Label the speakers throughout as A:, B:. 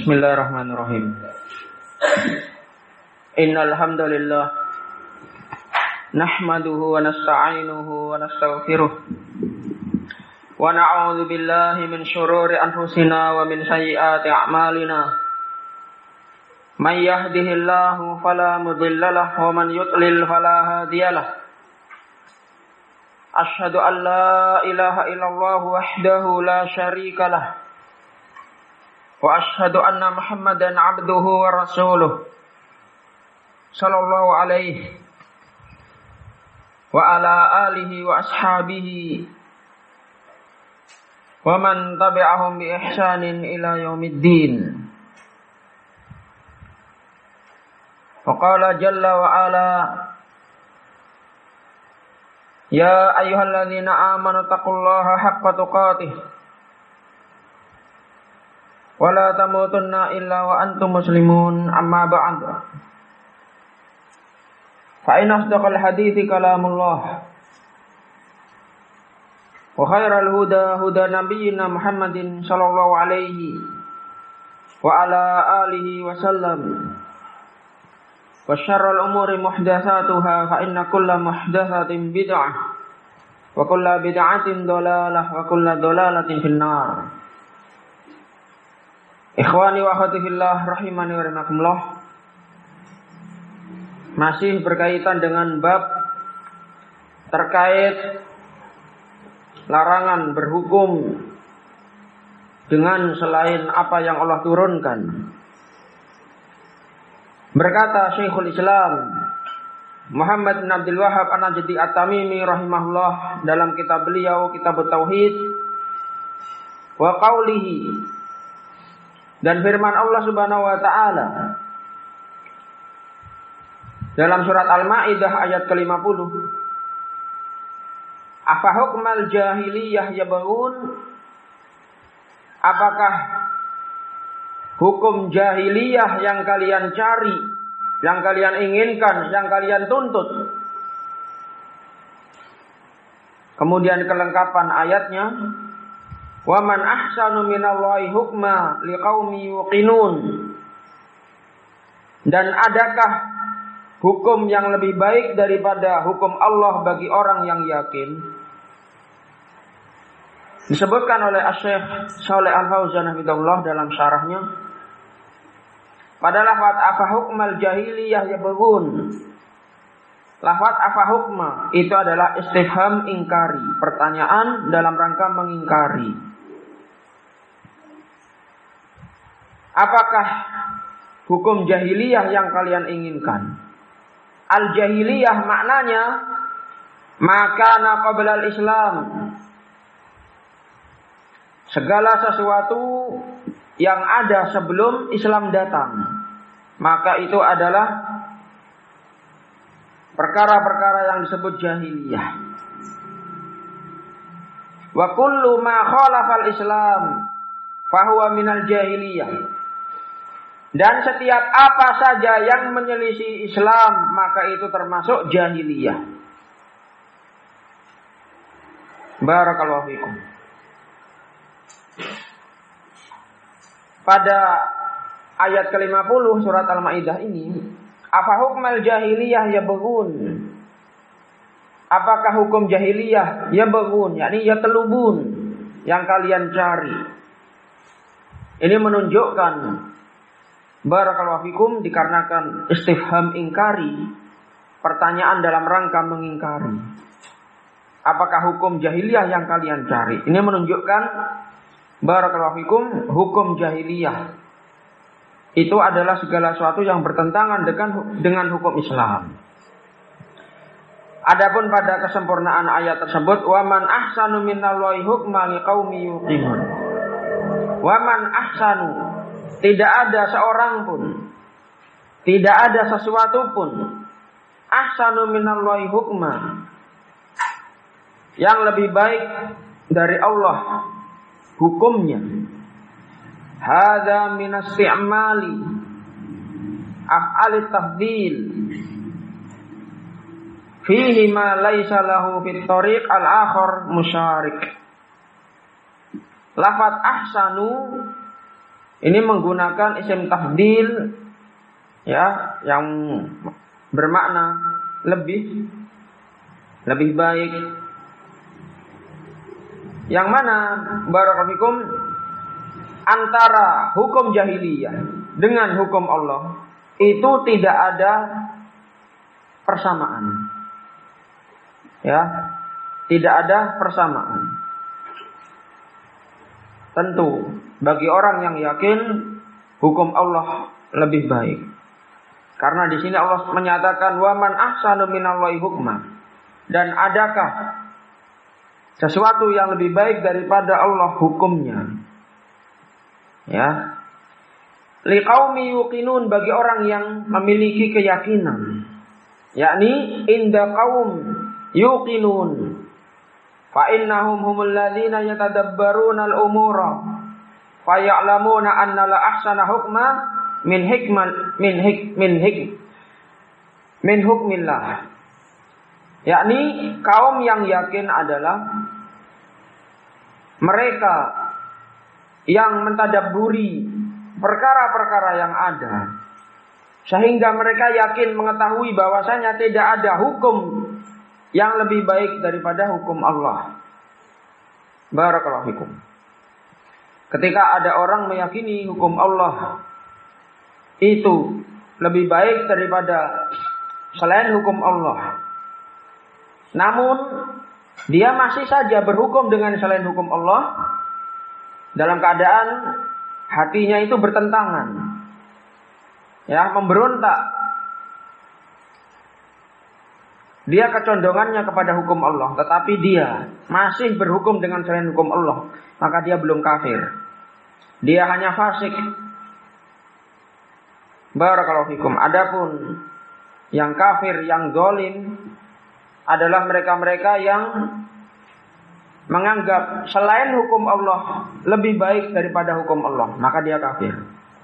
A: Bismillahirrahmanirrahim. Innal hamdalillah nahmaduhu wa nasta'inuhu wa nastaghfiruh wa na'udzu billahi min shururi anfusina wa min sayyiati a'malina. May yahdihillahu fala mudilla lahu wa man yudlil fala hadiyalah. Asyhadu an la ilaha illallah wahdahu la syarika lah. Wa asyhadu anna Muhammadan abduhu wa rasuluh sallallahu alaihi wa ala alihi wa ashabihi wa man tabi'ahum bi ihsanin ila yaumiddin. Wa qala jalla wa ala ya ayyuhalladzina amanu taqullaha haqqa tuqatih wala tamutunna illa wa antum muslimun amma ba'd. Fa inna asdaqal hadithi kalamullah wa khairal huda huda nabiyyina Muhammadin sallallahu alaihi wa ala alihi wa sallam wa syarrul umuri muhdatsatuha fa inna kulla muhdatsatin bid'ah wa kulla bid'atin dhalalah wa kulla dhalalatin finnar. Ikhwani wa akhwati fillah rahimani wa rahimakumullah. Masih berkaitan dengan bab terkait larangan berhukum dengan selain apa yang Allah turunkan. Berkata Syekhul Islam Muhammad bin Abdul Wahhab An-Najdi At-Tamimi rahimahullah dalam kitab beliau Kitab Tauhid wa qaulihi, dan firman Allah Subhanahu wa taala dalam surat Al-Maidah ayat ke-50, afa hukmal jahiliyah yabghun, apakah hukum jahiliyah yang kalian cari, yang kalian inginkan, yang kalian tuntut. Kemudian kelengkapan ayatnya, wa man ahsanu minallahi hukma liqaumi yuqinun, dan adakah hukum yang lebih baik daripada hukum Allah bagi orang yang yakin? Disebutkan oleh Asy-Syaikh Shalih Al-Fauzan hafizahullah dalam syarahnya pada lafaz afa hukmal jahiliyah yabghun. Lafaz afa hukma itu adalah istifham ingkari, pertanyaan dalam rangka mengingkari. Apakah hukum jahiliyah yang kalian inginkan? Al-jahiliyah maknanya makana qablal Islam, segala sesuatu yang ada sebelum Islam datang, maka itu adalah perkara-perkara yang disebut jahiliyah. Wa kullu ma khalafal Islam fahuwa minal jahiliyah. Dan setiap apa saja yang menyelisih Islam, maka itu termasuk jahiliyah. Barakallahu fikum. Pada ayat ke-50 surat Al-Maidah ini, afa hukmal jahiliyah yabghun. Apakah hukum jahiliyah yabghun, yakni yatlubun, yang kalian cari. Ini menunjukkan barakallahu fikum dikarenakan istifham ingkari, pertanyaan dalam rangka mengingkari. Apakah hukum jahiliyah yang kalian cari? Ini menunjukkan barakallahu fikum hukum jahiliyah itu adalah segala sesuatu yang bertentangan dengan hukum Islam. Adapun pada kesempurnaan ayat tersebut, wa man ahsanu minallahi hukman liqaumi yuqinun. Wa man ahsanu, tidak ada seorang pun, tidak ada sesuatu pun, ahsanu minallahi hukma, yang lebih baik dari Allah hukumnya. Hadza min isti'mali af'al tafdil fihi ma laisa lahu fit tariq al-akhar musyarik. Lafaz ahsanu Ini menggunakan isim tafdil ya, yang bermakna lebih baik. Yang mana barakallahu fikum antara hukum jahiliyah dengan hukum Allah itu tidak ada persamaan. Ya, tidak ada persamaan. Tentu bagi orang yang yakin hukum Allah lebih baik. Karena di sini Allah menyatakan wa man ahsanu minallahi hukma. Dan adakah sesuatu yang lebih baik daripada Allah hukumnya? Ya. Liqaumi yuqinun, bagi orang yang memiliki keyakinan. Yakni inda qaum yuqinun. Fa innahum humul ladzina yatadabbaruna al-umura fa ya'lamuna anna la ahsana hukma min hukmillah. Yakni kaum yang yakin adalah mereka yang mentadabburi perkara-perkara yang ada, sehingga mereka yakin mengetahui bahwasanya tidak ada hukum yang lebih baik daripada hukum Allah. Barakallahu fikum. Ketika ada orang meyakini hukum Allah itu lebih baik daripada selain hukum Allah, namun dia masih saja berhukum dengan selain hukum Allah, dalam keadaan hatinya itu bertentangan, ya, memberontak. Dia kecondongannya kepada hukum Allah, tetapi dia masih berhukum dengan selain hukum Allah, maka dia belum kafir. Dia hanya fasik. Barakallahu fikum. Adapun yang kafir, yang zalim adalah mereka-mereka yang menganggap selain hukum Allah lebih baik daripada hukum Allah, maka dia kafir.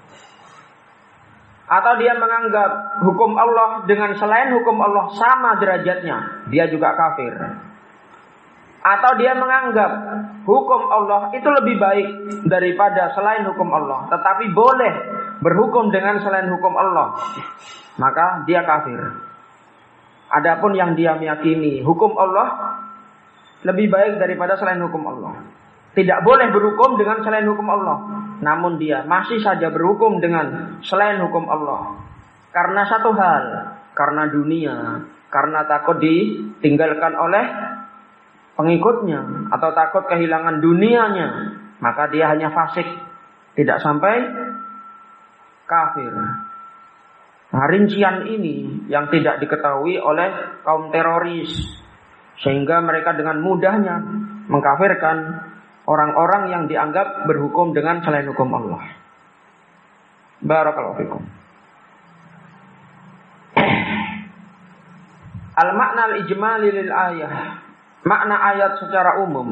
A: Atau dia menganggap hukum Allah dengan selain hukum Allah sama derajatnya, dia juga kafir. Atau dia menganggap hukum Allah itu lebih baik daripada selain hukum Allah, tetapi boleh berhukum dengan selain hukum Allah, maka dia kafir. Adapun yang dia meyakini hukum Allah lebih baik daripada selain hukum Allah, tidak boleh berhukum dengan selain hukum Allah, namun dia masih saja berhukum dengan selain hukum Allah. Karena satu hal, karena dunia, karena takut ditinggalkan oleh pengikutnya, atau takut kehilangan dunianya, maka dia hanya fasik, tidak sampai kafir. Nah, rincian ini yang tidak diketahui oleh kaum teroris, sehingga mereka dengan mudahnya mengkafirkan orang-orang yang dianggap berhukum dengan selain hukum Allah. Barakallahu fikum. Al-makna al-ijmali lil ayah. Makna ayat secara umum.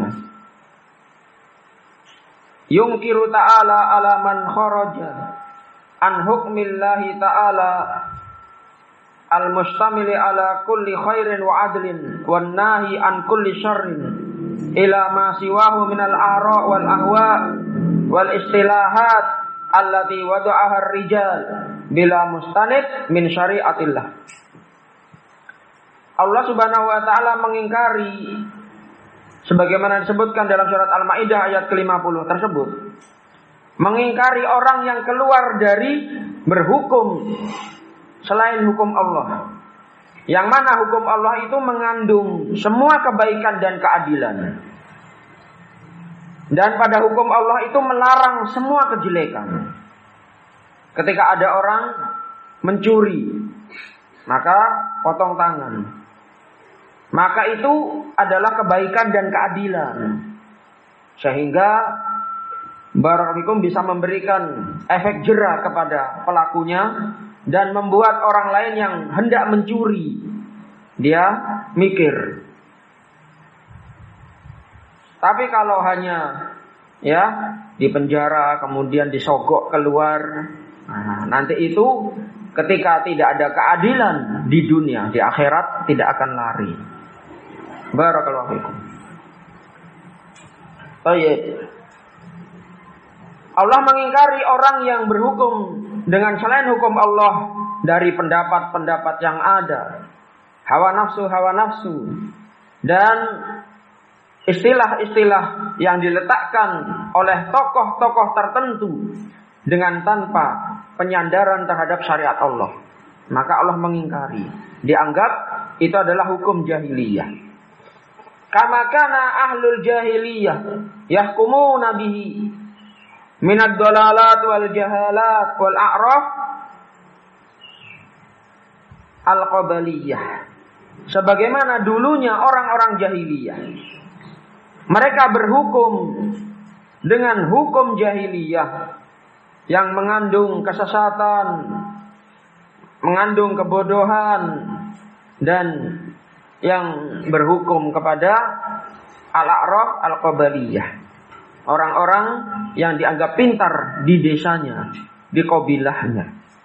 A: Yungkiru ta'ala ala man kharaja an hukmillahi ta'ala al-mustamili ala kulli khairin wa adlin wan nahi an kulli syarrin ila ma siwahu minal ara' wal ahwa wal istilahat allati wada'aha ar-rijal bila mustanid min syariatillah. Allah Subhanahu wa taala mengingkari sebagaimana disebutkan dalam surat Al-Maidah ayat ke-50 tersebut, mengingkari orang yang keluar dari berhukum selain hukum Allah, yang mana hukum Allah itu mengandung semua kebaikan dan keadilan, dan pada hukum Allah itu melarang semua kejelekan. Ketika ada orang mencuri, maka potong tangan, maka itu adalah kebaikan dan keadilan, sehingga barakallahu bisa memberikan efek jera kepada pelakunya dan membuat orang lain yang hendak mencuri dia mikir. Tapi kalau hanya ya di penjara kemudian disogok keluar, nah, nanti itu ketika tidak ada keadilan di dunia, di akhirat tidak akan lari. Barakallahu fikum. Baik. Allah mengingkari orang yang berhukum dengan selain hukum Allah dari pendapat-pendapat yang ada, hawa nafsu, dan istilah-istilah yang diletakkan oleh tokoh-tokoh tertentu dengan tanpa penyandaran terhadap syariat Allah. Maka Allah mengingkari, dianggap itu adalah hukum jahiliyah. Kama kana ahlul jahiliyah yahkumuna bihi minad dalalat wal jahalat wal a'raf al-qabaliyah. Sebagaimana dulunya orang-orang jahiliyah, mereka berhukum dengan hukum jahiliyah yang mengandung kesesatan, mengandung kebodohan, dan yang berhukum kepada al-a'raf al-qabaliyah, orang-orang yang dianggap pintar di desanya, di qabilahnya.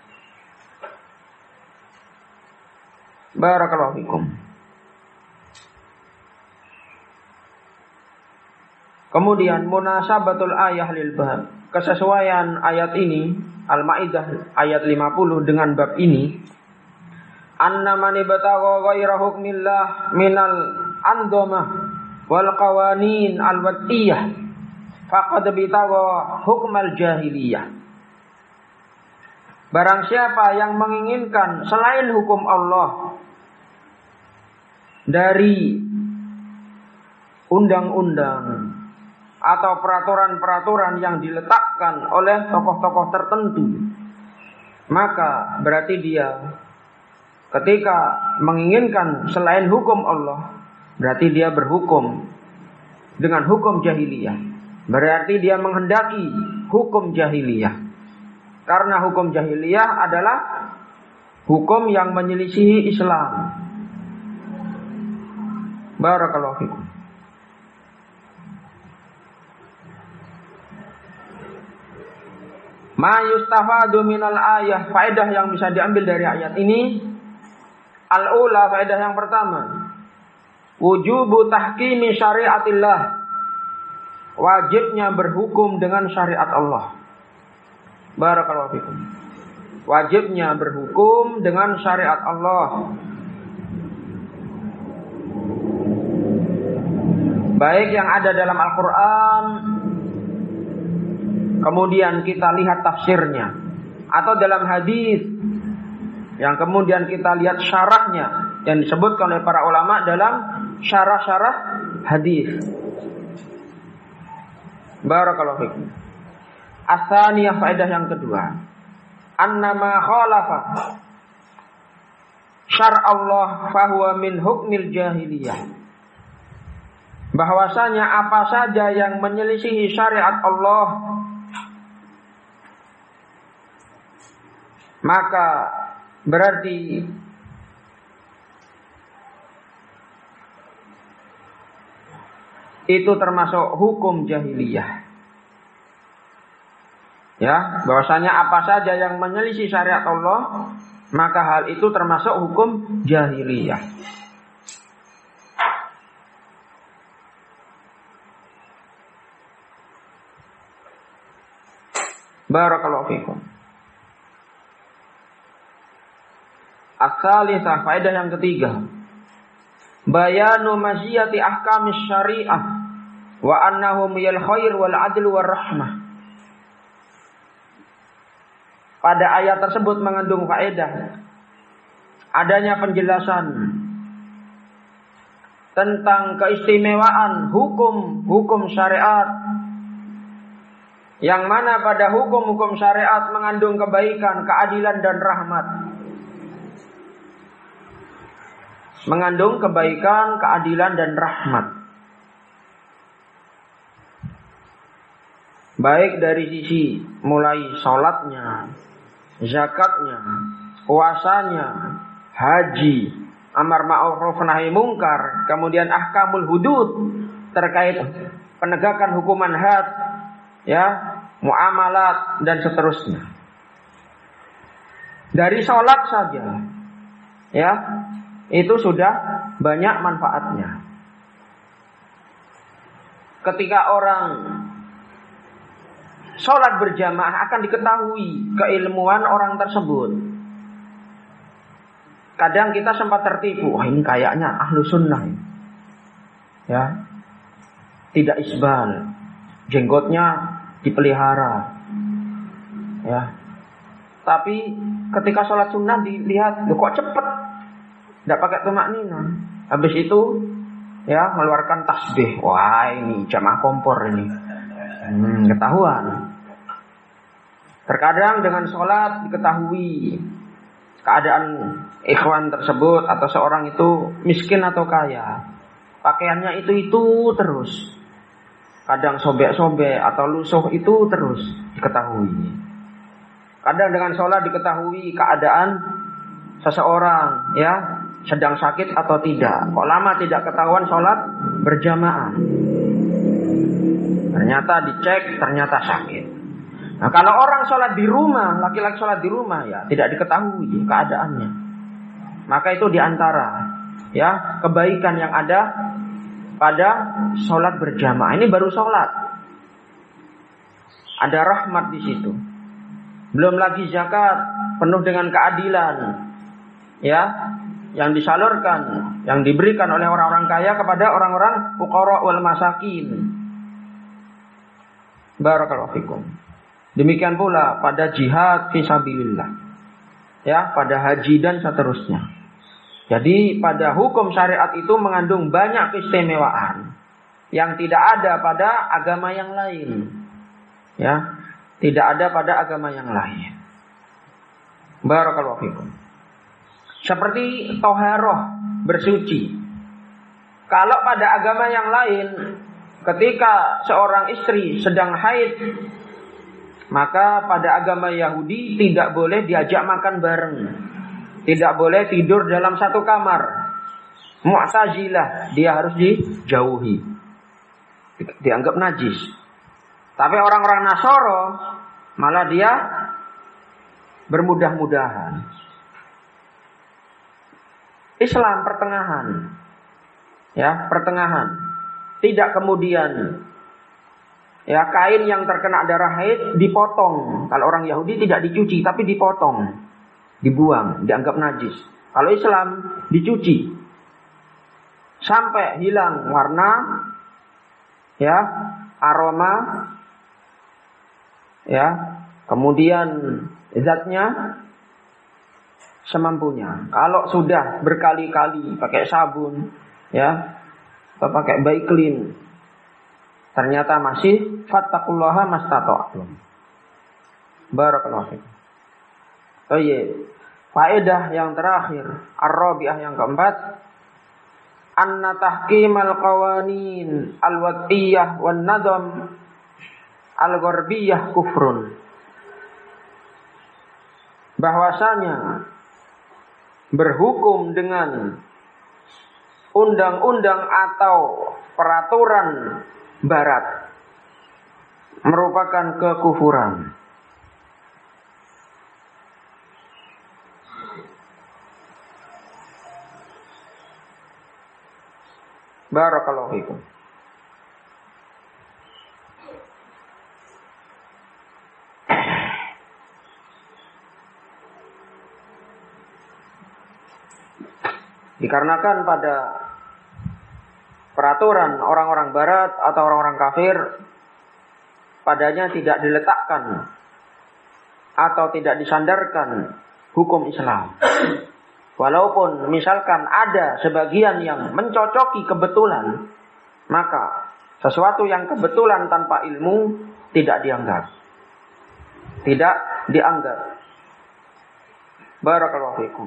A: Barakallahu fikum. Kemudian munasabatul ayah lil bab, kesesuaian ayat ini Al-Maidah ayat 50 dengan bab ini. Anna man ibtagha ghaira hukmillah minal andhamah wal qawanin al-wattiyah faqad bitagha hukmal jahiliyah. Barang siapa yang menginginkan selain hukum Allah dari undang-undang atau peraturan-peraturan yang diletakkan oleh tokoh-tokoh tertentu, maka berarti dia ketika menginginkan selain hukum Allah, berarti dia berhukum dengan hukum jahiliyah. Berarti dia menghendaki hukum jahiliyah. Karena hukum jahiliyah adalah hukum yang menyelisihi Islam. Barakallahu fikum. Ma yustafadu minal ayah, faedah yang bisa diambil dari ayat ini. Al-ula, faedah yang pertama, wujubu tahkimi syariatillah, wajibnya berhukum dengan syariat Allah. Barakallahu fikum. Wajibnya berhukum dengan syariat Allah, baik yang ada dalam Al-Quran, kemudian kita lihat tafsirnya, atau dalam hadis yang kemudian kita lihat syarahnya yang disebutkan oleh para ulama dalam syarah-syarah hadis. Barakallahu fikum. As-saniyah, faedah yang kedua, annama khalafa syar' Allah fahuwa min hukmil jahiliyah. Bahwasanya apa saja yang menyelisihi syariat Allah, maka berarti itu termasuk hukum jahiliyah. Ya, bahwasanya apa saja yang menyelisih syariat Allah, maka hal itu termasuk hukum jahiliyah. Barakallahu fikum. As-salisah, faedah yang ketiga, bayanu maziyati ahkamis syariah wa annahum yal khair wal adl war rahmah. Pada ayat tersebut mengandung faedah adanya penjelasan tentang keistimewaan hukum syariat, yang mana pada hukum syariat mengandung kebaikan, keadilan dan rahmat. Mengandung kebaikan, keadilan dan rahmat. Baik dari sisi mulai sholatnya, zakatnya, puasanya, haji, amar ma'ruf nahi mungkar, kemudian ahkamul hudud terkait penegakan hukuman had, ya, muamalat dan seterusnya. Dari sholat saja, ya, itu sudah banyak manfaatnya. Ketika orang sholat berjamaah akan diketahui keilmuan orang tersebut. Kadang kita sempat tertipu, wah ini kayaknya ahlu sunnah, ya, tidak isbal, jenggotnya dipelihara, ya. Tapi ketika sholat sunnah dilihat, loh kok cepet, tidak pakai tumakninah. Habis itu, ya, mengeluarkan tasbih, wah ini jamaah kompor ini, ketahuan. Terkadang dengan sholat diketahui keadaan ikhwan tersebut atau seorang itu miskin atau kaya. Pakaiannya itu terus. Kadang sobek-sobek atau lusuh itu terus diketahui. Kadang dengan sholat diketahui keadaan seseorang, ya, sedang sakit atau tidak. Kok lama tidak ketahuan sholat berjamaah. Ternyata dicek, ternyata sakit. Nah, kalau orang sholat di rumah, laki-laki sholat di rumah, ya tidak diketahui keadaannya. Maka itu diantara, ya, kebaikan yang ada pada sholat berjamaah. Ini baru sholat, ada rahmat di situ. Belum lagi zakat penuh dengan keadilan, ya, yang disalurkan, yang diberikan oleh orang-orang kaya kepada orang-orang fuqara wal masakin. Barakallahu fikum. Demikian pula pada jihad fisabilillah, ya, pada haji dan seterusnya. Jadi pada hukum syariat itu mengandung banyak keistimewaan yang tidak ada pada agama yang lain, ya, tidak ada pada agama yang lain. Barakallahu fikum. Seperti toharoh, bersuci. Kalau pada agama yang lain, ketika seorang istri sedang haid, maka pada agama Yahudi tidak boleh diajak makan bareng, tidak boleh tidur dalam satu kamar. Mu'tazilah, dia harus dijauhi, dianggap najis. Tapi orang-orang Nasoro malah dia bermudah-mudahan. Islam pertengahan, ya, pertengahan. Tidak kemudian, ya, kain yang terkena darah haid dipotong. Kalau orang Yahudi tidak dicuci, tapi dipotong, dibuang, dianggap najis. Kalau Islam dicuci sampai hilang warna, ya, aroma, ya, kemudian zatnya semampunya. Kalau sudah berkali-kali pakai sabun, ya, atau pakai Baiklin, ternyata masih fattaqullaha mastata'tum. Barakallahu fikum. Faedah yang terakhir, ar-rabi'ah yang keempat, anna tahkimal qawanin al-wad'iyyah wan nadam al-gharbiyah kufrun. Bahwasanya berhukum dengan undang-undang atau peraturan barat merupakan kekufuran. Barakallahu fikum. Dikarenakan pada peraturan orang-orang barat atau orang-orang kafir, padanya tidak diletakkan atau tidak disandarkan hukum Islam. Walaupun misalkan ada sebagian yang mencocoki kebetulan, maka sesuatu yang kebetulan tanpa ilmu tidak dianggap. Tidak dianggap. Barakallahu fikum.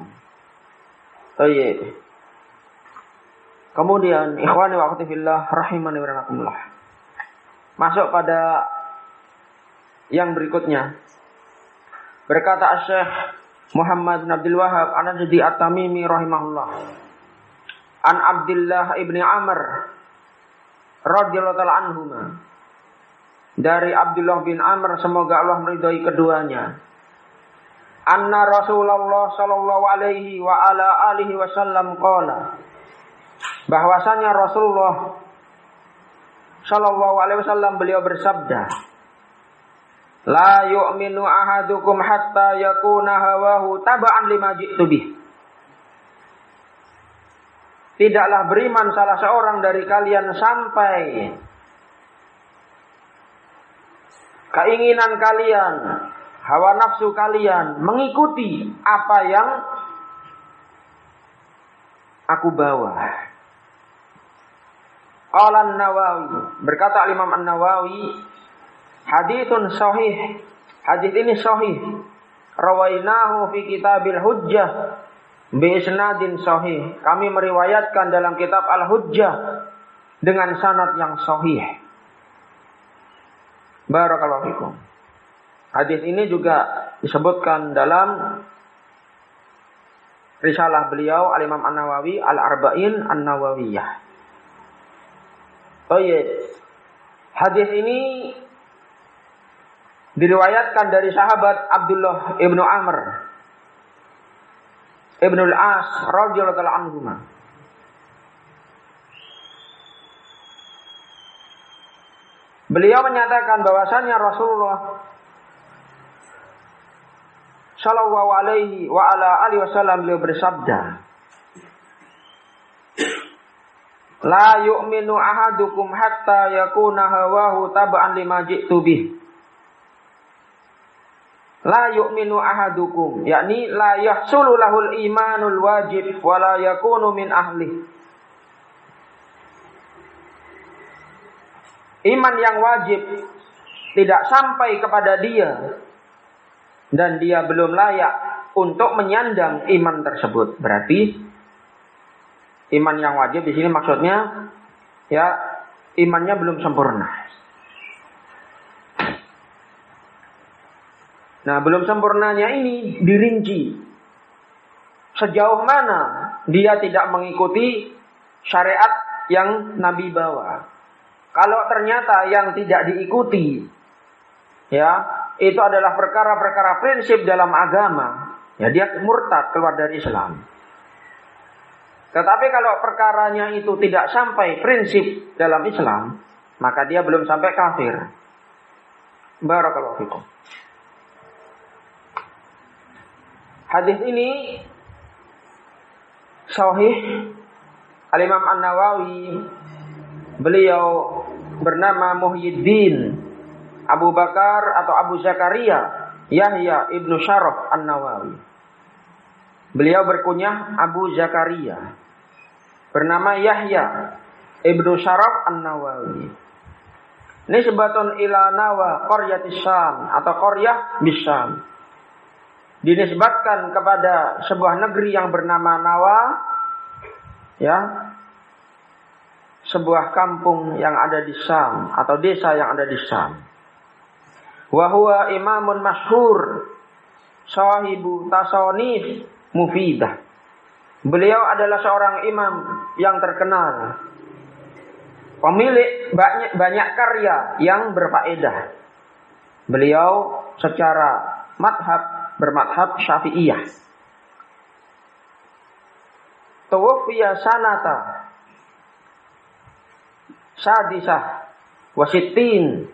A: Baik. Kemudian ikhwani wa akhwati fillah rahimani wa rahimakumullah. Masuk pada yang berikutnya. Berkata Syekh Muhammad bin Abdul Wahhab An-Najdi At-Tamimi rahimahullah. An Abdullah ibni Amr radhiyallahu ta'ala anhuma. Dari Abdullah bin Amr, semoga Allah meridhai keduanya. Anna Rasulullah sallallahu alaihi wa ala alihi wasallam qala. Bahwasanya Rasulullah sallallahu alaihi wasallam beliau bersabda, La yu'minu ahadukum hatta yakuna hawahu taba'an lima ji'tu bih. Tidaklah beriman salah seorang dari kalian sampai keinginan kalian, hawa nafsu kalian mengikuti apa yang aku bawa. Qala An-Nawawi, berkata Imam An-Nawawi, haditsun sahih. Hadis ini sahih. Rawainahu fi kitabil hujjah bi isnadin sahih. Kami meriwayatkan dalam kitab Al-Hujjah dengan sanad yang sahih. Barakallahu fikum. Hadis ini juga disebutkan dalam risalah beliau Al-Imam An-Nawawi Al-Arba'in An-Nawawiyah. Oh iya. Hadis ini diriwayatkan dari sahabat Abdullah ibnu Amr ibnu Al-As radhiyallahu anhu. Beliau menyatakan bahwasannya Rasulullah sallallahu alaihi wa ala alihi wasallam beliau bersabda, la yu'minu ahadukum hatta yakuna hawahu tab'an lima ji'tu bih. La yu'minu ahadukum, yakni la yahsulu lahul imanul wajib wa la yakunu min ahli. Iman yang wajib tidak sampai kepada dia dan dia belum layak untuk menyandang iman tersebut. Berarti iman yang wajib di sini maksudnya ya imannya belum sempurna. Nah, belum sempurnanya ini dirinci sejauh mana dia tidak mengikuti syariat yang Nabi bawa. Kalau ternyata yang tidak diikuti ya itu adalah perkara-perkara prinsip dalam agama, ya dia murtad, keluar dari Islam. Tetapi kalau perkaranya itu tidak sampai prinsip dalam Islam, maka dia belum sampai kafir. Barakallahu fikum. Hadis ini sahih. Al-Imam An-Nawawi, beliau bernama Muhyiddin Abu Bakar atau Abu Zakaria Yahya ibnu Syaraf An-Nawawi. Beliau berkunyah Abu Zakaria, bernama Yahya ibnu Syaraf An-Nawawi. Nisbatun ila Nawa qaryatis Syam atau qaryah bisyam. Dinisbatkan kepada sebuah negeri yang bernama Nawa, ya, sebuah kampung yang ada di Syam atau desa yang ada di Syam. Wa huwa imamun masyhur sahibu tasawuf mufidah. Beliau adalah seorang imam yang terkenal, pemilik banyak karya yang berfaedah. Beliau secara bermadhab Syafi'iyah. Tuwfiya sanata sadisah wasittin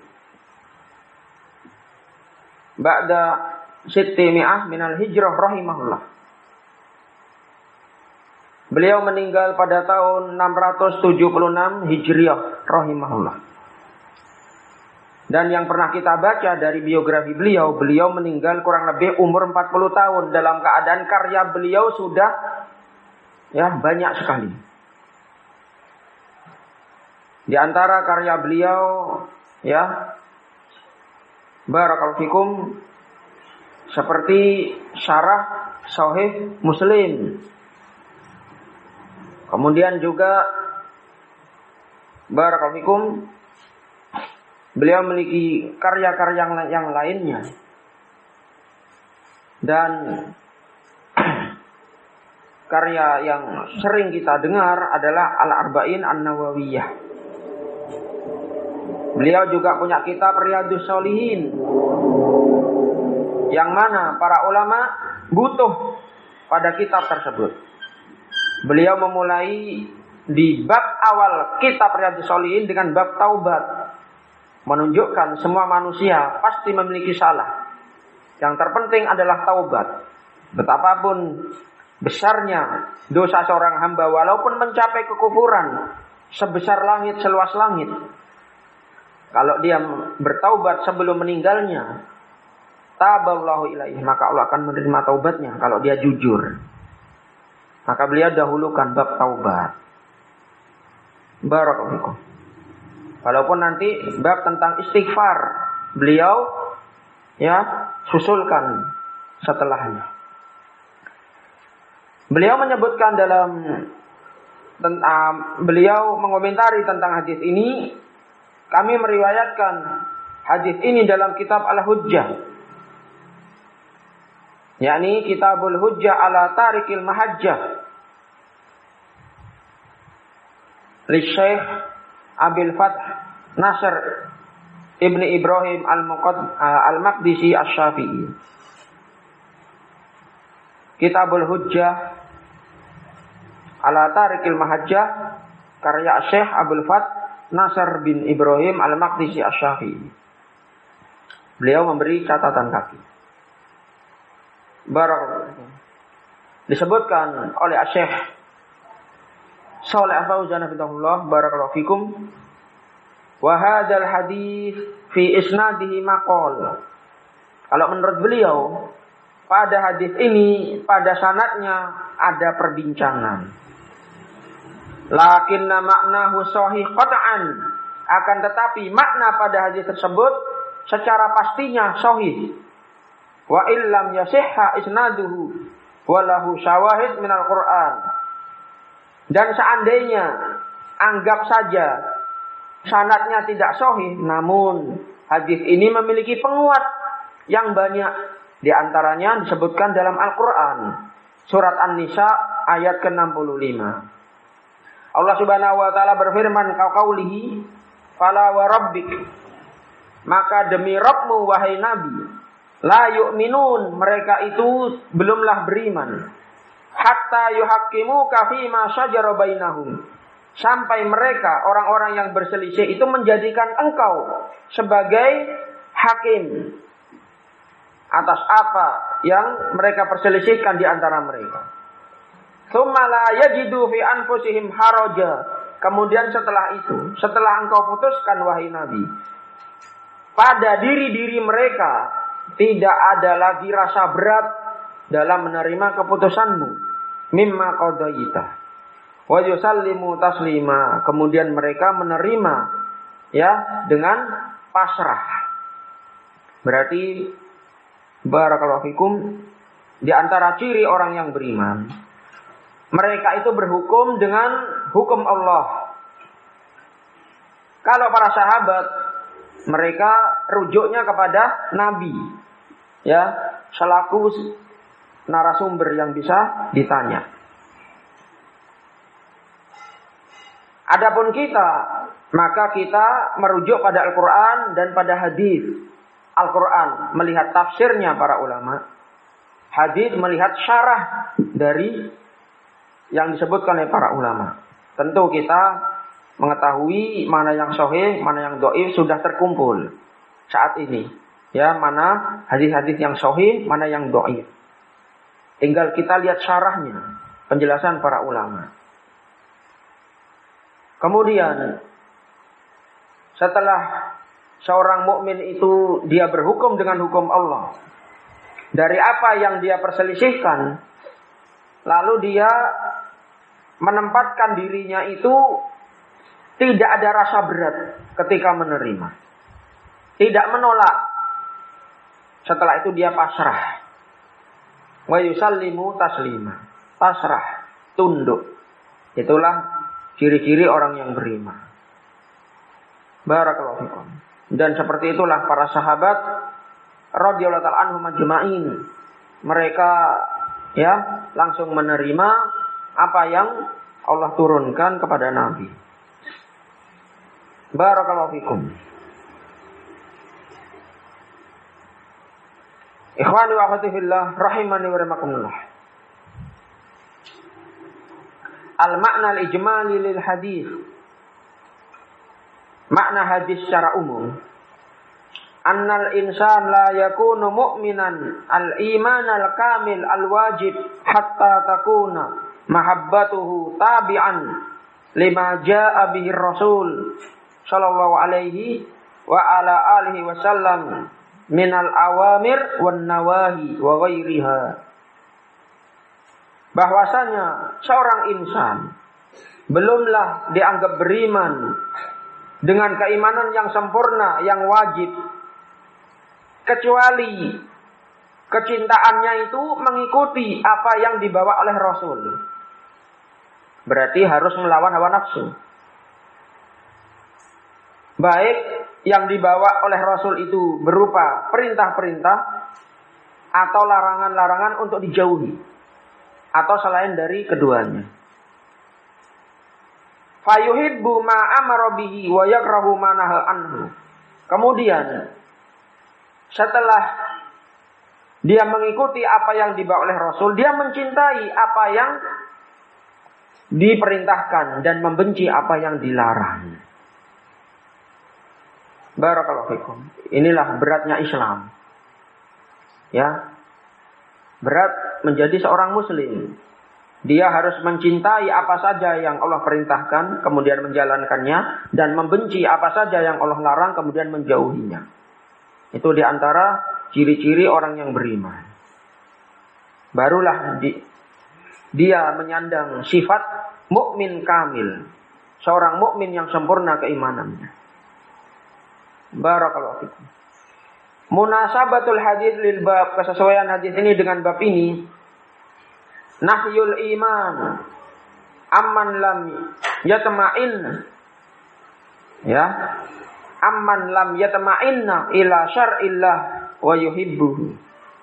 A: ba'da sittimi'ah minal hijrah rahimahullah. Beliau meninggal pada tahun 676 Hijriah rahimahullah. Dan yang pernah kita baca dari biografi beliau, beliau meninggal kurang lebih umur 40 tahun dalam keadaan karya beliau sudah ya banyak sekali. Di antara karya beliau ya barakallahu fikum seperti syarah Sahih Muslim. Kemudian juga barakallahu fikum beliau memiliki karya-karya yang lainnya. Dan karya yang sering kita dengar adalah Al-Arba'in An-Nawawiyah. Beliau juga punya kitab Riyadhus Shalihin, yang mana para ulama butuh pada kitab tersebut. Beliau memulai di bab awal kitab Riyadhus Shalihin dengan bab taubat. menunjukkan semua manusia pasti memiliki salah. Yang terpenting adalah taubat. Betapapun besarnya dosa seorang hamba, walaupun mencapai kekufuran sebesar langit, seluas langit, kalau dia bertaubat sebelum meninggalnya, taballahu ilaihi, maka Allah akan menerima taubatnya kalau dia jujur. Maka beliau dahulukan bab taubat. Barakallahu fikum. Walaupun nanti bab tentang istighfar beliau susulkan setelahnya. Beliau menyebutkan beliau mengomentari tentang hadis ini. Kami meriwayatkan hadis ini dalam kitab Al-Hujjah, yakni Kitabul Hujjah ala Tarikil Mahajjah li Syekh Abil Fath Nasr Ibni Ibrahim Al-Maqdisi Asy-Syafi'i. Kitabul Hujjah ala Tarikil Mahajjah karya Syekh Abdul Fath Nasr bin Ibrahim Al-Maqdisi Asy-Syafi'i. Beliau memberi catatan kaki. Barakallahu. Disebutkan oleh Syekh Shalih Al-Fauzan hafizahullah, barakallahu fikum, wa hadzal hadits fi isnadihi maqal. Kalau menurut beliau, pada hadis ini pada sanadnya ada perbincangan. Lakinna maknahu sahih qat'an, akan tetapi makna pada hadis tersebut secara pastinya sahih. Wa illam yasihha isnaduhu wa lahu syawahid minal Qur'an. Dan seandainya anggap saja sanadnya tidak sahih, namun hadis ini memiliki penguat yang banyak. Di antaranya disebutkan dalam Al-Qur'an, surat An-Nisa ayat ke-65. Allah Subhanahu wa taala berfirman, qaulihi fala wa rabbik, maka demi Rabbmu wahai Nabi, la yu'minun, mereka itu belumlah beriman, hatta yuhaqqimuka fima syajara bainahum, sampai mereka orang-orang yang berselisih itu menjadikan engkau sebagai hakim atas apa yang mereka perselisihkan di antara mereka. Tsumma la yajidu fi anfusihim haraja, kemudian setelah itu, setelah engkau putuskan wahai Nabi, pada diri-diri mereka tidak ada lagi rasa berat dalam menerima keputusanmu, mimma qadaita wa yusallimu taslima, kemudian mereka menerima dengan pasrah. Berarti barakallahu fikum, di antara ciri orang yang beriman, mereka itu berhukum dengan hukum Allah. Kalau para sahabat, mereka rujuknya kepada Nabi, selaku narasumber yang bisa ditanya. Adapun kita, maka kita merujuk pada Al-Quran dan pada hadis. Al-Quran melihat tafsirnya para ulama, hadis melihat syarah dari yang disebutkan oleh para ulama. Tentu kita mengetahui mana yang sahih, mana yang dhaif sudah terkumpul saat ini. Mana hadis-hadis yang sahih, mana yang dhaif. Tinggal kita lihat syarahnya, penjelasan para ulama. Kemudian setelah seorang mukmin itu dia berhukum dengan hukum Allah dari apa yang dia perselisihkan, lalu dia menempatkan dirinya itu tidak ada rasa berat ketika menerima, tidak menolak. Setelah itu dia pasrah, wa yusallimu taslima, pasrah, tunduk. Itulah ciri-ciri orang yang beriman. Barakallahu fikum. Dan seperti itulah para sahabat radhiyallahu ta'ala anhum ajma'in. Mereka langsung menerima apa yang Allah turunkan kepada Nabi. Barakallahu fikum. Ikhwani wa akhwati fillah rahimani wa rahimakumullah. Al-makna al-ijmali lil hadis. Makna hadis secara umum, annal insan la yakunu mu'minan al-iman al-kamil al-wajib hatta takuna mahabbatuhu tabi'an lima jaa bihi Rasul sallallahu alaihi wa ala alihi wasallam minal awamir wan nawahi wa ghairiha. Bahwasanya seorang insan belumlah dianggap beriman dengan keimanan yang sempurna, yang wajib, kecuali kecintaannya itu mengikuti apa yang dibawa oleh Rasul. Berarti harus melawan hawa nafsu. Baik yang dibawa oleh Rasul itu berupa perintah-perintah atau larangan-larangan untuk dijauhi, atau selain dari keduanya. Fayuhibbu ma amara bihi wa yakrahu ma naha anhu. Kemudian setelah dia mengikuti apa yang dibawa oleh Rasul, dia mencintai apa yang diperintahkan dan membenci apa yang dilarang. Barakallahu fikum. Inilah beratnya Islam. Ya. Berat menjadi seorang muslim. Dia harus mencintai apa saja yang Allah perintahkan, kemudian menjalankannya, dan membenci apa saja yang Allah larang, kemudian menjauhinya. Itu diantara ciri-ciri orang yang beriman. Barulah dia menyandang sifat mukmin kamil, seorang mukmin yang sempurna keimanannya. Barakallahu fikum. Munasabatul hadis lil bab, kesesuaian hadis ini dengan bab ini. Nahyul iman amman lam yatma'in, ya, amman lam yatma'inna ila syar'illah wa yuhibbuhu.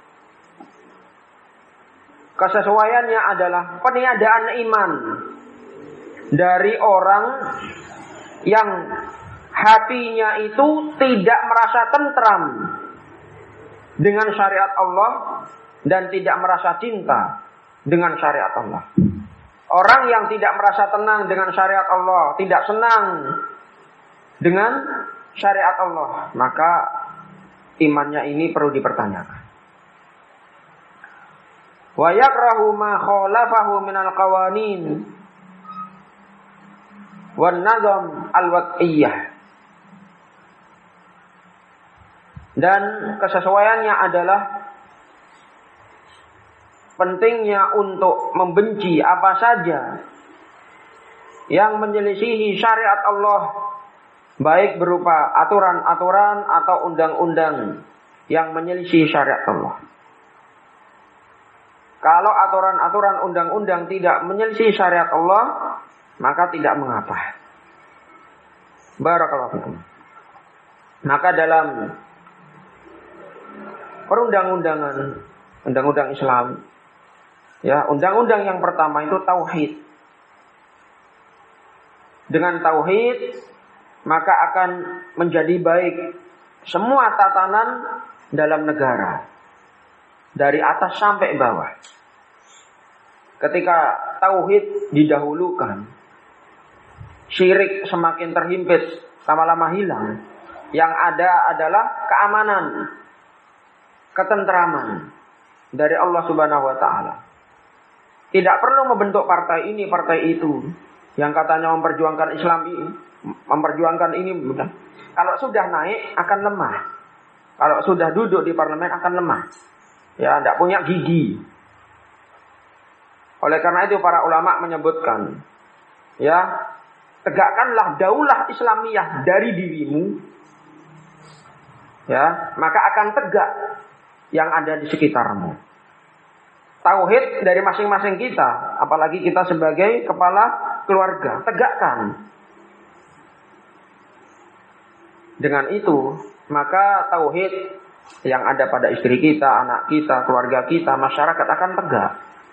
A: Kesesuaiannya adalah peniadaan iman dari orang yang hatinya itu tidak merasa tentram dengan syariat Allah dan tidak merasa cinta dengan syariat Allah. Orang yang tidak merasa tenang dengan syariat Allah, tidak senang dengan syariat Allah, maka imannya ini perlu dipertanyakan. Wa yakrahu ma khalafahu minal qawanin wan nazam al-wad'iyyah. Dan kesesuaiannya adalah pentingnya untuk membenci apa saja yang menyelisihi syariat Allah, baik berupa aturan-aturan atau undang-undang yang menyelisih syariat Allah. Kalau aturan-aturan undang-undang tidak menyelisih syariat Allah, maka tidak mengapa. Barakallahu fikum. Maka dalam perundang-undangan, undang-undang Islam, ya, undang-undang yang pertama itu tauhid. Dengan tauhid, maka akan menjadi baik semua tatanan dalam negara, dari atas sampai bawah. Ketika tauhid didahulukan, syirik semakin terhimpit, lama-lama hilang. Yang ada adalah keamanan, ketentraman dari Allah Subhanahu wa taala. Tidak perlu membentuk partai ini, partai itu, yang katanya memperjuangkan Islam ini, memperjuangkan ini. Kalau sudah naik akan lemah. Kalau sudah duduk di parlemen akan lemah. Ya, tidak punya gigi. Oleh karena itu para ulama menyebutkan, ya, tegakkanlah daulah Islamiyah dari dirimu, ya, maka akan tegak yang ada di sekitarmu. Tauhid dari masing-masing kita, apalagi kita sebagai kepala keluarga, tegakkan. Dengan itu, maka tauhid yang ada pada istri kita, anak kita, keluarga kita, masyarakat akan tegak.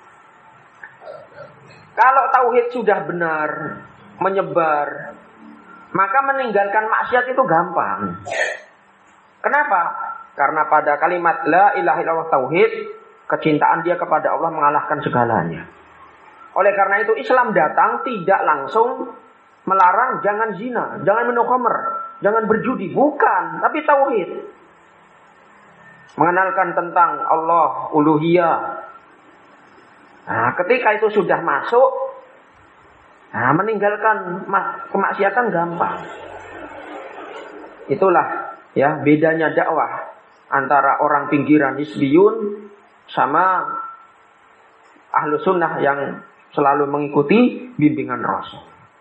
A: Kalau tauhid sudah benar, menyebar, maka meninggalkan maksiat itu gampang. Kenapa? Karena pada kalimat la ilaha illallah tauhid, kecintaan dia kepada Allah mengalahkan segalanya. Oleh karena itu Islam datang tidak langsung melarang jangan zina, jangan minum khamr, jangan berjudi, bukan, tapi tauhid. mengenalkan tentang Allah, uluhiyah. Nah, ketika itu sudah masuk, meninggalkan kemaksiatan gampang. Itulah ya bedanya dakwah antara orang pinggiran Hizbiyun sama ahlu sunnah yang selalu mengikuti bimbingan Rasul.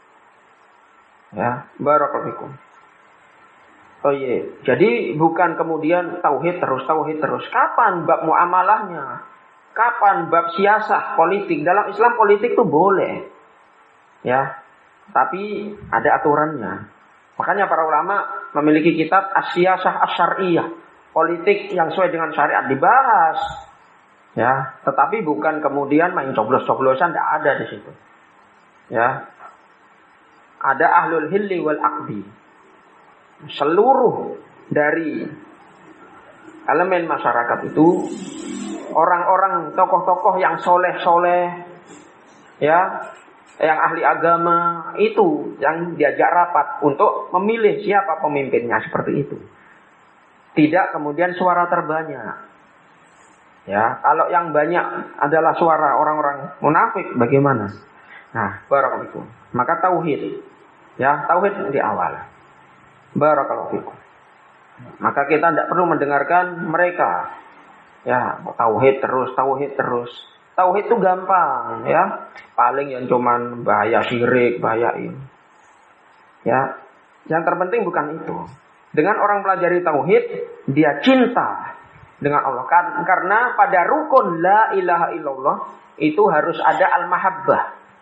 A: Ya, barakallahu fikum. Oh iya, jadi bukan kemudian tauhid terus. Kapan bab muamalahnya? Kapan bab siasah politik? Dalam Islam politik itu boleh. Ya, tapi ada aturannya. Makanya para ulama memiliki kitab As-Siyasah Asy-Syar'iyyah. Politik yang sesuai dengan syariat dibahas. Ya, tetapi bukan kemudian main coblos-coblosan, tidak ada di situ. Ya. Ada ahlul hilli wal aqdi. Seluruh dari elemen masyarakat itu orang-orang tokoh-tokoh yang soleh-soleh, ya, yang ahli agama itu yang diajak rapat untuk memilih siapa pemimpinnya, seperti itu. Tidak kemudian suara terbanyak. Ya, kalau yang banyak adalah suara orang-orang munafik, bagaimana? Nah, barakallahu fikum. Maka tauhid, ya, tauhid di awal. Barakallahu fikum. Maka kita tidak perlu mendengarkan mereka. Ya, tauhid terus. Tauhid itu gampang, ya. Paling yang cuman bahaya syirik, bahaya ini. Ya, yang terpenting bukan itu. Dengan orang pelajari tauhid, dia cinta dengan Allah. Karena pada rukun la ilaha illallah itu harus ada al-mahabbah.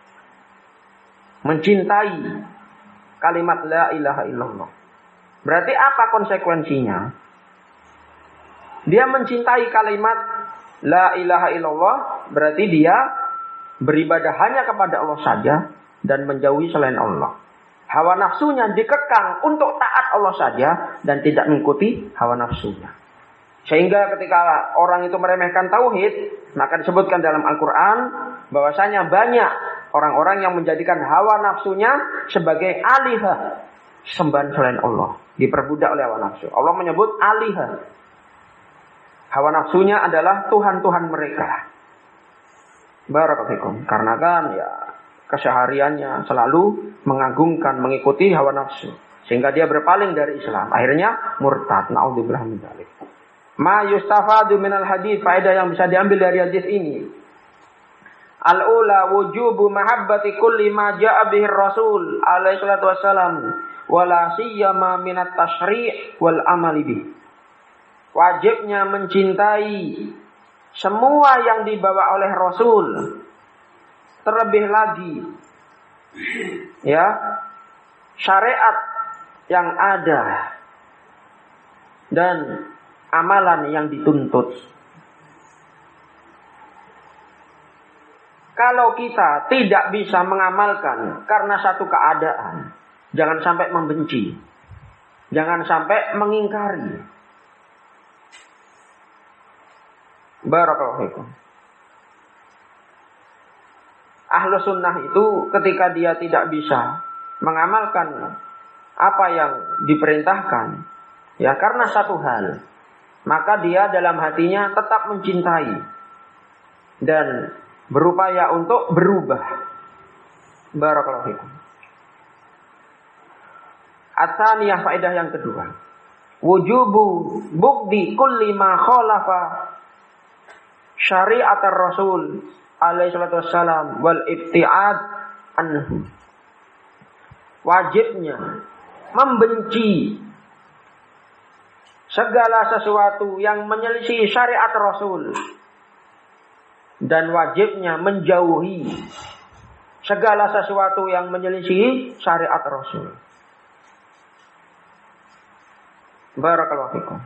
A: Mencintai kalimat la ilaha illallah. Berarti apa konsekuensinya? Dia mencintai kalimat la ilaha illallah, berarti dia beribadah hanya kepada Allah saja dan menjauhi selain Allah. Hawa nafsunya dikekang untuk taat Allah saja dan tidak mengikuti hawa nafsunya. Sehingga ketika orang itu meremehkan tauhid, maka disebutkan dalam Al-Quran bahwasanya banyak orang-orang yang menjadikan hawa nafsunya sebagai alihah, sembahan selain Allah, diperbudak oleh hawa nafsu. Allah menyebut alihah. Hawa nafsunya adalah Tuhan-Tuhan mereka. Barakallahu fikum. Karena kan ya kesehariannya selalu mengagungkan, mengikuti hawa nafsu, sehingga dia berpaling dari Islam. Akhirnya murtad. Na'udzubillah min dzalik. Ma yustafadu minal hadis, faedah yang bisa diambil dari hadis ini. Al-ula wujubu mahabbati kulli ma ja'a bihi Rasul alaihi salatu wassalam, wala siyama minat tasyri' wal amali bih. Wajibnya mencintai semua yang dibawa oleh Rasul. Terlebih lagi, ya, syariat yang ada dan amalan yang dituntut. Kalau kita tidak bisa mengamalkan karena satu keadaan, jangan sampai membenci, jangan sampai mengingkari. Barakallahu fikum. Ahlu sunnah itu ketika dia tidak bisa mengamalkan apa yang diperintahkan, ya, karena satu hal, maka dia dalam hatinya tetap mencintai dan berupaya untuk berubah. Barakallahu fikum. Atsaniyah, faedah yang kedua. Wujubu bugdi kulli ma khalafa syariat ar-Rasul alaihi salatu wassalam wal ibtiad anhu. Wajibnya membenci segala sesuatu yang menyelisih syariat Rasul, dan wajibnya menjauhi segala sesuatu yang menyelisih syariat Rasul. Barakallahu fikum.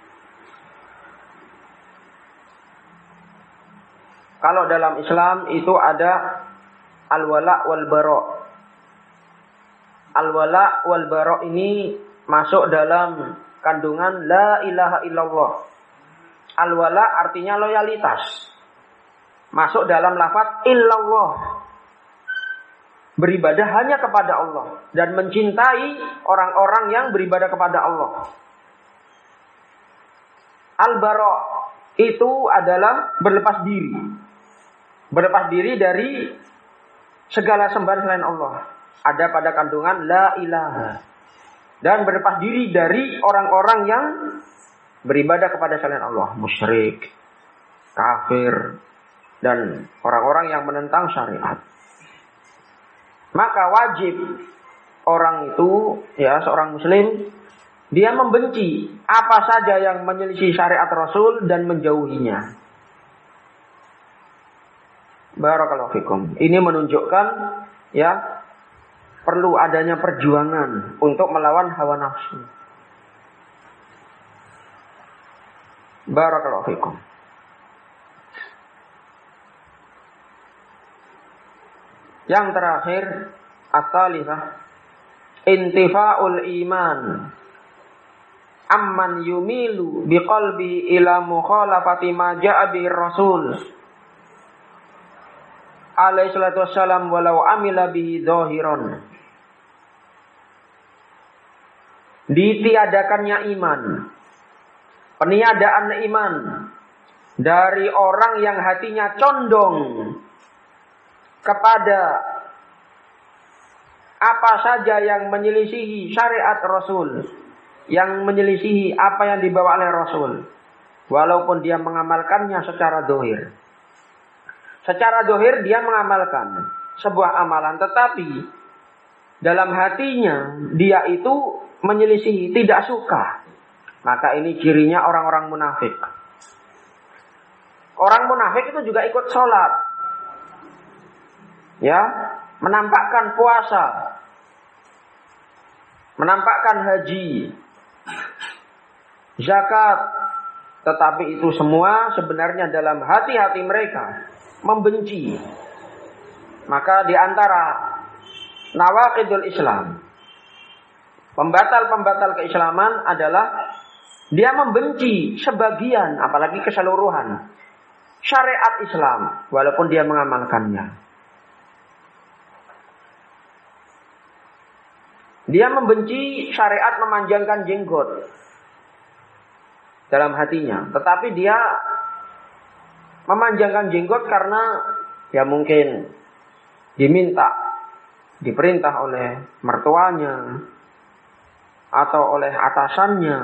A: Kalau dalam Islam itu ada al-wala wal bara. Al-wala wal bara ini masuk dalam kandungan la ilaha illallah. Al-wala artinya loyalitas. Masuk dalam lafaz illallah. Beribadah hanya kepada Allah dan mencintai orang-orang yang beribadah kepada Allah. Al-bara' itu adalah berlepas diri. Berlepas diri dari segala sembahan selain Allah. Ada pada kandungan la ilaha. Dan berlepas diri dari orang-orang yang beribadah kepada selain Allah. Musyrik, kafir, dan orang-orang yang menentang syariat. Maka wajib orang itu, ya seorang muslim, dia membenci apa saja yang menyelisih syariat Rasul dan menjauhinya. Barakallahu fikum. Ini menunjukkan ya perlu adanya perjuangan untuk melawan hawa nafsu. Barakallahu fikum. Yang terakhir, as-salisah, intifa'ul iman amman yumilu biqalbihi ila mukhalafati ma ja'a bihi Rasul alaihi salatu wassalam walau amila bihi zahiran. Ditiadakannya iman, peniadaan iman dari orang yang hatinya condong kepada apa saja yang menyelisihi syariat Rasul, yang menyelisihi apa yang dibawa oleh Rasul, walaupun dia mengamalkannya secara zahir. Secara zahir dia mengamalkan sebuah amalan, tetapi dalam hatinya dia itu menyelisihi, tidak suka. Maka ini cirinya orang-orang munafik. Orang munafik itu juga ikut sholat, ya, menampakkan puasa, menampakkan haji, zakat, tetapi itu semua sebenarnya dalam hati-hati mereka membenci. Maka di antara nawaqidul Islam, pembatal-pembatal keislaman adalah dia membenci sebagian, apalagi keseluruhan syariat Islam, walaupun dia mengamalkannya. Dia membenci syariat memanjangkan jenggot dalam hatinya, tetapi dia memanjangkan jenggot karena ya mungkin diperintah oleh mertuanya atau oleh atasannya.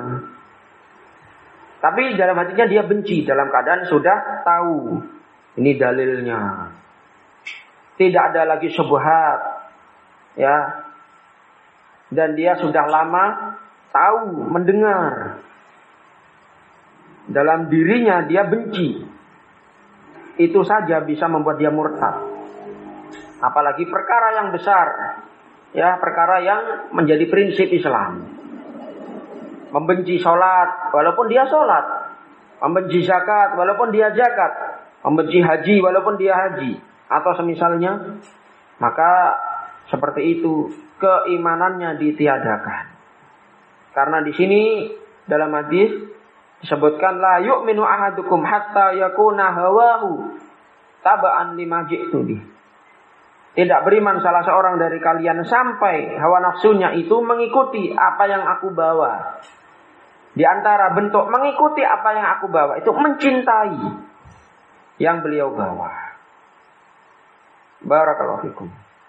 A: Tapi dalam hatinya dia benci, dalam keadaan sudah tahu ini dalilnya. Tidak ada lagi syubhat, ya. Dan dia sudah lama tahu, mendengar. Dalam dirinya dia benci. Itu saja bisa membuat dia murtad. Apalagi perkara yang besar, ya, perkara yang menjadi prinsip Islam. Membenci sholat walaupun dia sholat, membenci zakat walaupun dia zakat, membenci haji walaupun dia haji, atau semisalnya, maka seperti itu keimanannya ditiadakan. Karena di sini dalam hadis disebutkan la yu'minu ahadukum hatta yakuna hawahu taba'an lima ji'tu bih. Tidak beriman salah seorang dari kalian sampai hawa nafsunya itu mengikuti apa yang aku bawa. Di antara bentuk mengikuti apa yang aku bawa itu mencintai yang beliau bawa. Barakallahu fikum.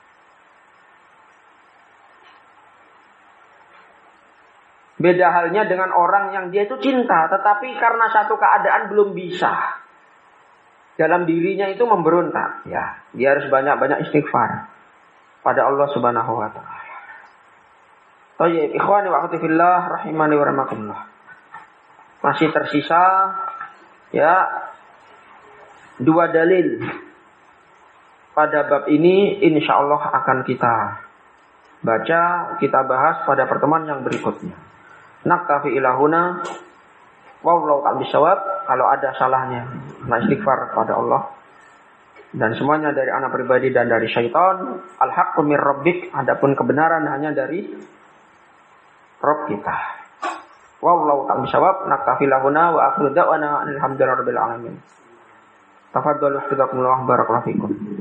A: Beda halnya dengan orang yang dia itu cinta, tetapi karena satu keadaan belum bisa. Dalam dirinya itu memberontak. Ya, dia harus banyak-banyak istighfar pada Allah Subhanahu wa taala. Baik, ikhwani wa akhwati fillah rahimani wa rahmakumullah. Masih tersisa ya 2 dalil pada bab ini, insyaallah akan kita baca, kita bahas pada pertemuan yang berikutnya. Naktafi ilahuna wallahu ta'ala bisawab. Kalau ada salahnya, nah istighfar kepada Allah. Dan semuanya dari anak pribadi dan dari syaitan. Al-haqqu mir rabbik. Adapun kebenaran hanya dari Rabb kita. Wallahu ta'ala bisawab. Naktafi lahuna wa akhiru da'wana alhamdulillahi rabbil alamin. Tafadhalu hafizakumullah barakallahu fikum.